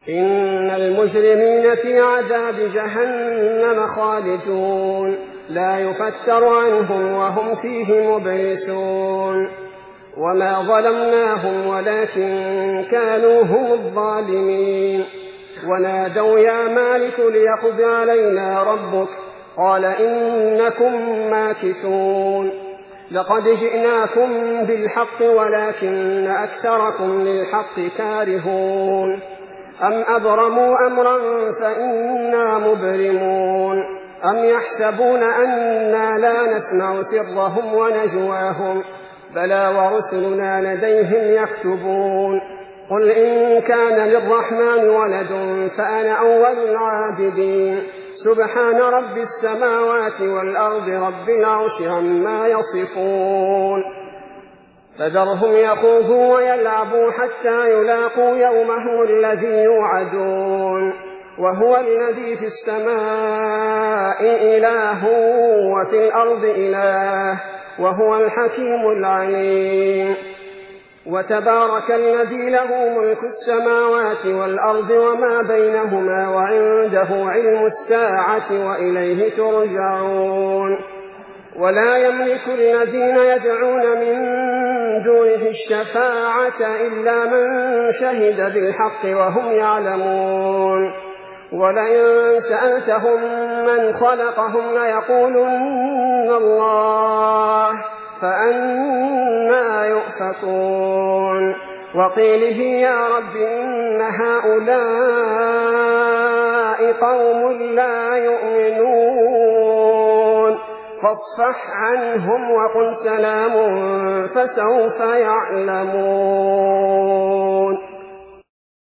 إن المجرمين في عذاب جهنم خالدون لا يفتر عنهم وهم فيه مبلسون. وما ظلمناهم ولكن كانوا هم الظالمين. ونادوا يا مالك ليقض علينا ربك قال إنكم ماكثون. لقد جئناكم بالحق ولكن أكثركم للحق كارهون. أم أبرموا أمرا فإنا مبرمون. أم يحسبون أنا لا نسمع سرهم ونجواهم بلى ورسلنا لديهم يكتبون. قل إن كان للرحمن ولد فأنا أول العابدين. سبحان رب السماوات والأرض رب العرش عما يصفون. فذرهم يخوضوا ويلعبوا حتى يلاقوا يومهم الذي يوعدون. وهو الذي في السماء إله وفي الأرض إله وهو الحكيم العليم. وتبارك الذي له ملك السماوات والأرض وما بينهما وعنده علم الساعة وإليه ترجعون. ولا يملك الذين يدعون من دونه الشفاعة إلا من شهد بالحق وهم يعلمون. ولئن سألتهم من خلقهم ليقولن الله فأنى يؤفكون. وقيله يا رب إن هؤلاء قوم لا يؤمنون فاصفح عنهم وقل سلام فسوف يعلمون.